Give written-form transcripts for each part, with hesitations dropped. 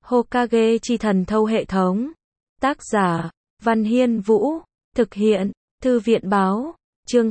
Hokage chi thần thâu hệ thống. Tác giả, Văn Hiên Vũ. Thực hiện, Thư viện báo. Chương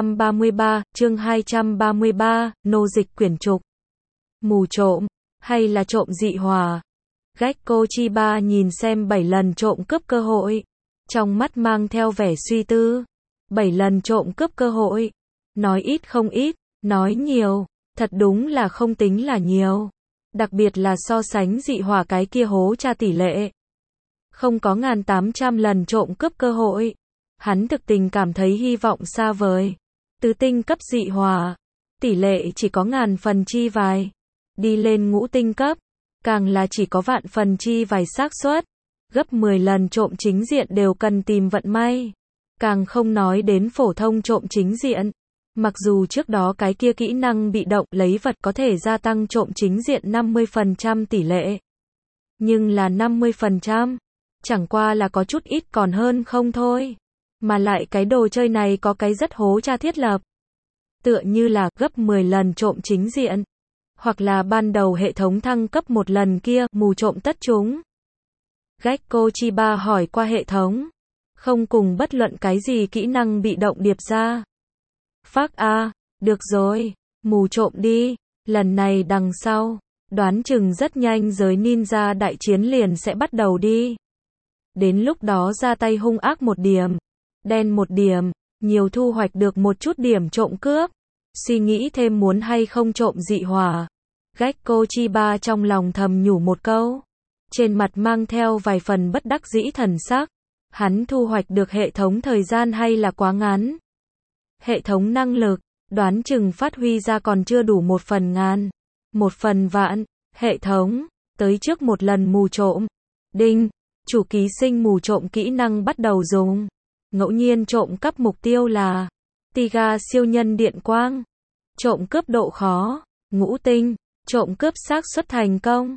233, nô dịch quyển trục. Mù trộm, hay là trộm dị hỏa? Gekko Chiba nhìn xem 7 lần trộm cướp cơ hội. Trong mắt mang theo vẻ suy tư. 7 lần trộm cướp cơ hội. Nói ít không ít, nói nhiều, thật đúng là không tính là nhiều. Đặc biệt là so sánh dị hỏa cái kia hố tra tỷ lệ. Không có 1800 lần trộm cướp cơ hội. Hắn thực tình cảm thấy hy vọng xa vời. Tứ tinh cấp dị hỏa, tỷ lệ chỉ có ngàn phần chi vài. Đi lên ngũ tinh cấp, càng là chỉ có vạn phần chi vài xác suất. Gấp 10 lần trộm chính diện đều cần tìm vận may. Càng không nói đến phổ thông trộm chính diện. Mặc dù trước đó cái kia kỹ năng bị động lấy vật có thể gia tăng trộm chính diện 50% tỷ lệ. Nhưng là 50%, chẳng qua là có chút ít còn hơn không thôi. Mà lại cái đồ chơi này có cái rất hố tra thiết lập. Tựa như là gấp 10 lần trộm chính diện. Hoặc là ban đầu hệ thống thăng cấp một lần kia, mù trộm tất chúng. Gekko Chiba hỏi qua hệ thống. Không cùng bất luận cái gì kỹ năng bị động điệp ra. Phác A, được rồi, mù trộm đi, lần này đằng sau, đoán chừng rất nhanh giới ninja đại chiến liền sẽ bắt đầu đi. Đến lúc đó ra tay hung ác một điểm, đen một điểm, nhiều thu hoạch được một chút điểm trộm cướp. Suy nghĩ thêm muốn hay không trộm dị hỏa. Gekko Chiba trong lòng thầm nhủ một câu. Trên mặt mang theo vài phần bất đắc dĩ thần sắc. Hắn thu hoạch được hệ thống thời gian hay là quá ngắn. Hệ thống năng lực, đoán chừng phát huy ra còn chưa đủ 1 phần ngàn, 1 phần vạn. Hệ thống, tới trước một lần mù trộm. Đinh, chủ ký sinh mù trộm kỹ năng bắt đầu dùng. Ngẫu nhiên trộm cắp mục tiêu là Tiga siêu nhân điện quang. Trộm cướp độ khó, ngũ tinh. Trộm cướp xác suất thành công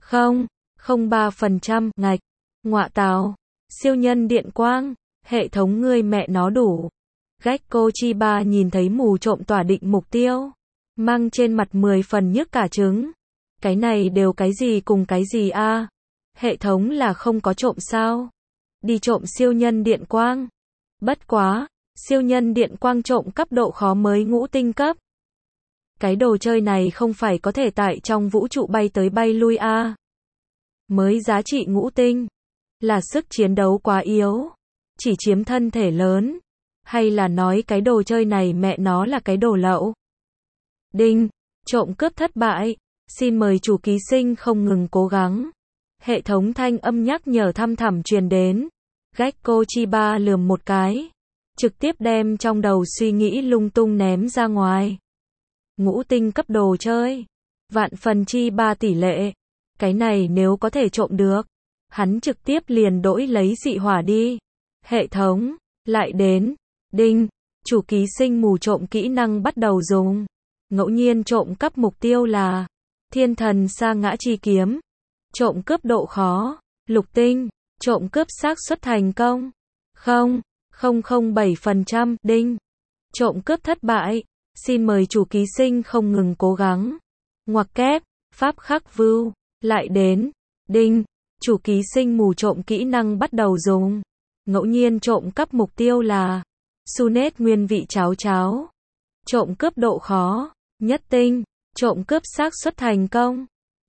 0,03%. Ngạch, ngọa tào, siêu nhân điện quang. Hệ thống ngươi mẹ nó đủ. Gekko Chiba nhìn thấy mù trộm tỏa định mục tiêu, mang trên mặt 10 phần nhức cả trứng. Cái này đều cái gì cùng cái gì a? Hệ thống là không có trộm sao? Đi trộm siêu nhân điện quang. Bất quá, siêu nhân điện quang trộm cấp độ khó mới ngũ tinh cấp. Cái đồ chơi này không phải có thể tại trong vũ trụ bay tới bay lui a? Mới giá trị ngũ tinh, là sức chiến đấu quá yếu, chỉ chiếm thân thể lớn. Hay là nói cái đồ chơi này mẹ nó là cái đồ lậu. Đinh, trộm cướp thất bại. Xin mời chủ ký sinh không ngừng cố gắng. Hệ thống thanh âm nhắc nhở thăm thẳm truyền đến. Gekko Chiba lườm một cái. Trực tiếp đem trong đầu suy nghĩ lung tung ném ra ngoài. Ngũ tinh cấp đồ chơi. Vạn phần chi 3 tỷ lệ. Cái này nếu có thể trộm được. Hắn trực tiếp liền đổi lấy dị hỏa đi. Hệ thống, lại đến. Đinh, chủ ký sinh mù trộm kỹ năng bắt đầu dùng. Ngẫu nhiên trộm cắp mục tiêu là Thiên thần sa ngã chi kiếm. Trộm cướp độ khó, lục tinh. Trộm cướp xác suất thành công 0,007%. Đinh, trộm cướp thất bại. Xin mời chủ ký sinh không ngừng cố gắng. Ngoặc kép, pháp khắc view, lại đến. Đinh, chủ ký sinh mù trộm kỹ năng bắt đầu dùng. Ngẫu nhiên trộm cắp mục tiêu là Sunet nguyên vị cháo cháo. Trộm cướp độ khó, nhất tinh. Trộm cướp xác suất thành công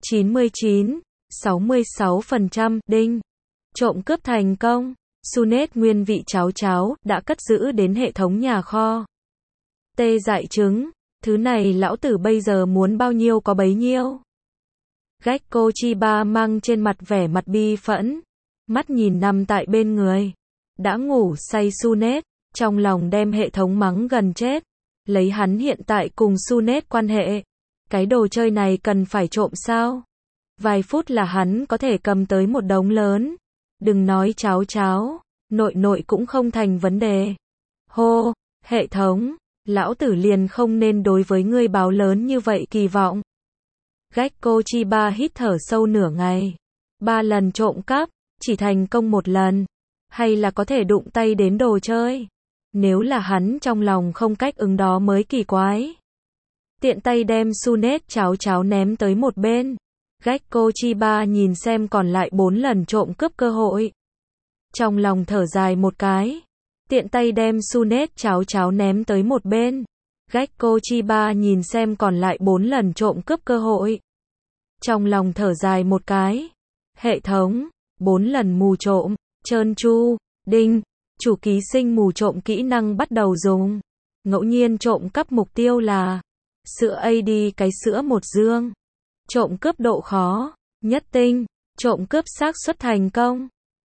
99,66%. Đinh, trộm cướp thành công. Sunet nguyên vị cháo cháo đã cất giữ đến hệ thống nhà kho. Tê dại trứng, thứ này lão tử bây giờ muốn bao nhiêu có bấy nhiêu. Gekko Chiba mang trên mặt vẻ mặt bi phẫn, mắt nhìn nằm tại bên người đã ngủ say Sunet, trong lòng đem hệ thống mắng gần chết. Lấy hắn hiện tại cùng Sunet quan hệ, cái đồ chơi này cần phải trộm sao? Vài phút là hắn có thể cầm tới một đống lớn. Đừng nói cháo cháo, nội cũng không thành vấn đề. Hô, hệ thống, lão tử liền không nên đối với ngươi báo lớn như vậy kỳ vọng. Gekko Chiba hít thở sâu nửa ngày. 3 lần trộm cắp, chỉ thành công 1 lần. Hay là có thể đụng tay đến đồ chơi. Nếu là hắn trong lòng không cách ứng đó mới kỳ quái. Tiện tay đem Sunet cháo cháo ném tới một bên. Gecko Chiba nhìn xem còn lại 4 lần trộm cướp cơ hội. Trong lòng thở dài một cái. Tiện tay đem Sunet cháo cháo ném tới một bên. Gecko Chiba nhìn xem còn lại 4 lần trộm cướp cơ hội. Trong lòng thở dài một cái. Hệ thống. 4 lần mù trộm. Trơn tru. Đinh. Chủ ký sinh mù trộm kỹ năng bắt đầu dùng. Ngẫu nhiên trộm cắp mục tiêu là sữa AD cái sữa một dương. Trộm cướp độ khó nhất tinh. Trộm cướp xác suất thành công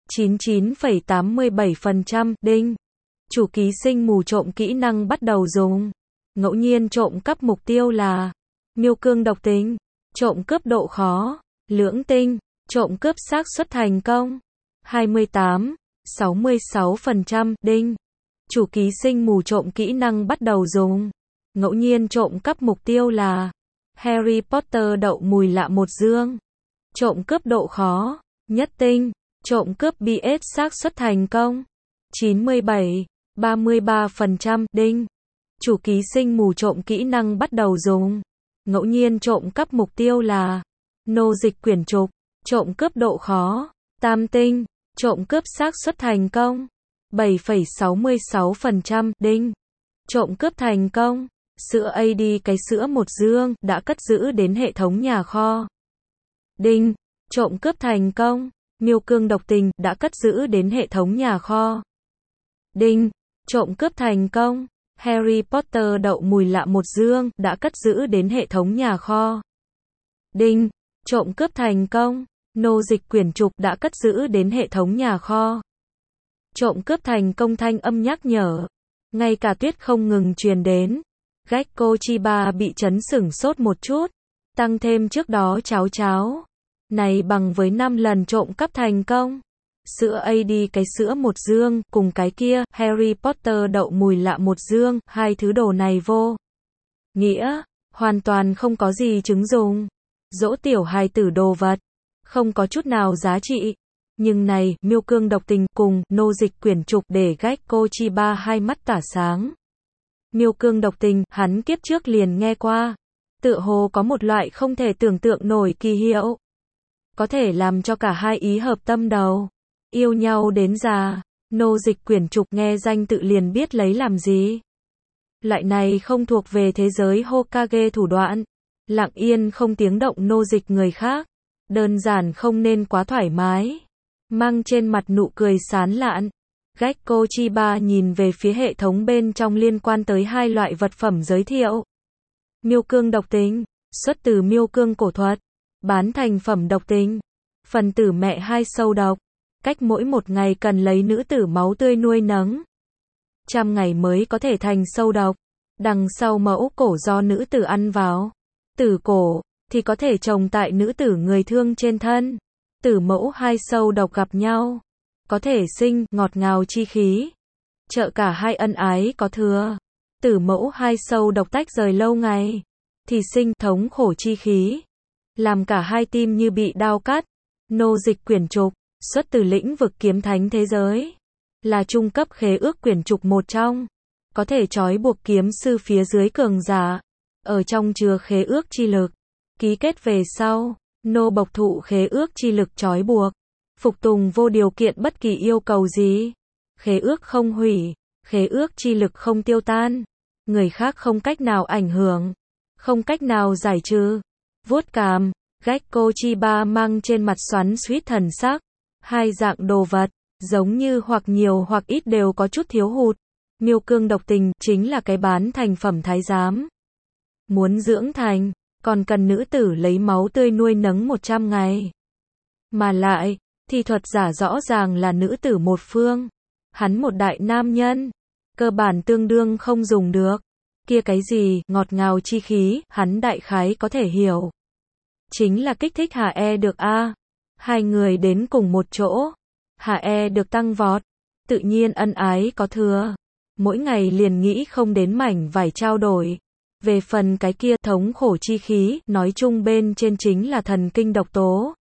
99,87%. Đinh. Chủ ký sinh mù trộm kỹ năng bắt đầu dùng. Ngẫu nhiên trộm cắp mục tiêu là miêu cương độc tính. Trộm cướp độ khó lưỡng tinh. Trộm cướp xác suất thành công 28,66%. Đinh. Chủ ký sinh mù trộm kỹ năng bắt đầu dùng. Ngẫu nhiên trộm cắp mục tiêu là Harry Potter đậu mùi lạ một dương. Trộm cướp độ khó nhất tinh. Trộm cướp BS xác suất thành công 97,33%. Đinh. Chủ ký sinh mù trộm kỹ năng bắt đầu dùng. Ngẫu nhiên trộm cắp mục tiêu là nô dịch quyển trục. Trộm cướp độ khó tam tinh. Trộm cướp xác suất thành công 7,66%. Đinh. Trộm cướp thành công. Sữa AD cái sữa một dương đã cất giữ đến hệ thống nhà kho. Đinh. Trộm cướp thành công. Miêu cương độc tình đã cất giữ đến hệ thống nhà kho. Đinh. Trộm cướp thành công. Harry Potter đậu mùi lạ một dương đã cất giữ đến hệ thống nhà kho. Đinh. Trộm cướp thành công. Nô dịch quyển trục đã cất giữ đến hệ thống nhà kho. Trộm cướp thành công thanh âm nhắc nhở. Ngay cả tuyết không ngừng truyền đến. Gecko Chiba bị chấn sửng sốt một chút. Tăng thêm trước đó cháo cháo. Này bằng với 5 lần trộm cắp thành công. Sữa AD cái sữa một dương, cùng cái kia, Harry Potter đậu mùi lạ một dương, hai thứ đồ này vô nghĩa, hoàn toàn không có gì chứng dùng. Dỗ tiểu hài tử đồ vật, không có chút nào giá trị. Nhưng này, miêu cương độc tình cùng nô dịch quyển trục để Gecko Chiba hai mắt tỏa sáng. Miêu cương độc tình, hắn kiếp trước liền nghe qua. Tựa hồ có một loại không thể tưởng tượng nổi kỳ hiệu. Có thể làm cho cả hai ý hợp tâm đầu. Yêu nhau đến già. Nô dịch quyển trục nghe danh tự liền biết lấy làm gì. Loại này không thuộc về thế giới Hokage thủ đoạn. Lặng yên không tiếng động nô dịch người khác. Đơn giản không nên quá thoải mái. Mang trên mặt nụ cười sán lạn. Gecko Chiba nhìn về phía hệ thống bên trong liên quan tới hai loại vật phẩm giới thiệu. Miêu cương độc tính, xuất từ miêu cương cổ thuật. Bán thành phẩm độc tính. Phần tử mẹ hai sâu độc. Cách mỗi một ngày cần lấy nữ tử máu tươi nuôi nấng. 100 ngày mới có thể thành sâu độc. Đằng sau mẫu cổ do nữ tử ăn vào. Tử cổ, thì có thể trồng tại nữ tử người thương trên thân. Tử mẫu hai sâu độc gặp nhau. Có thể sinh, ngọt ngào chi khí. Trợ cả hai ân ái có thừa. Tử mẫu hai sâu độc tách rời lâu ngày. Thì sinh, thống khổ chi khí. Làm cả hai tim như bị đao cắt. Nô dịch quyển trục, xuất từ lĩnh vực kiếm thánh thế giới. Là trung cấp khế ước quyển trục một trong. Có thể trói buộc kiếm sư phía dưới cường giả. Ở trong chứa khế ước chi lực. Ký kết về sau, nô bộc thụ khế ước chi lực trói buộc. Phục tùng vô điều kiện bất kỳ yêu cầu gì. Khế ước không hủy. Khế ước chi lực không tiêu tan. Người khác không cách nào ảnh hưởng. Không cách nào giải trừ. Vuốt cằm, Gecko Chiba mang trên mặt xoắn xuýt thần sắc. Hai dạng đồ vật, giống như hoặc nhiều hoặc ít đều có chút thiếu hụt. Miêu cương độc tình, chính là cái bán thành phẩm thái giám. Muốn dưỡng thành, còn cần nữ tử lấy máu tươi nuôi nấng 100 ngày. Mà lại, thi thuật giả rõ ràng là nữ tử một phương. Hắn một đại nam nhân. Cơ bản tương đương không dùng được. Kia cái gì, ngọt ngào chi khí, hắn đại khái có thể hiểu. Chính là kích thích HE được a. Hai người đến cùng một chỗ. HE được tăng vọt. Tự nhiên ân ái có thừa. Mỗi ngày liền nghĩ không đến mảnh vải trao đổi. Về phần cái kia thống khổ chi khí, nói chung bên trên chính là thần kinh độc tố.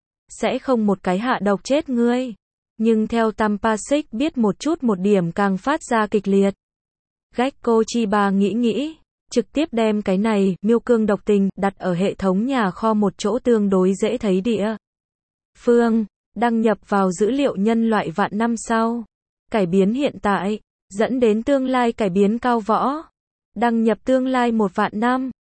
Sẽ không một cái hạ độc chết ngươi. Nhưng theo Tampasic biết một chút một điểm càng phát ra kịch liệt. Gecko Chiba nghĩ, Trực tiếp đem cái này, miêu cương độc tình, đặt ở hệ thống nhà kho một chỗ tương đối dễ thấy địa phương, đăng nhập vào dữ liệu nhân loại vạn năm sau. Cải biến hiện tại, dẫn đến tương lai cải biến cao võ. Đăng nhập tương lai 1 vạn năm.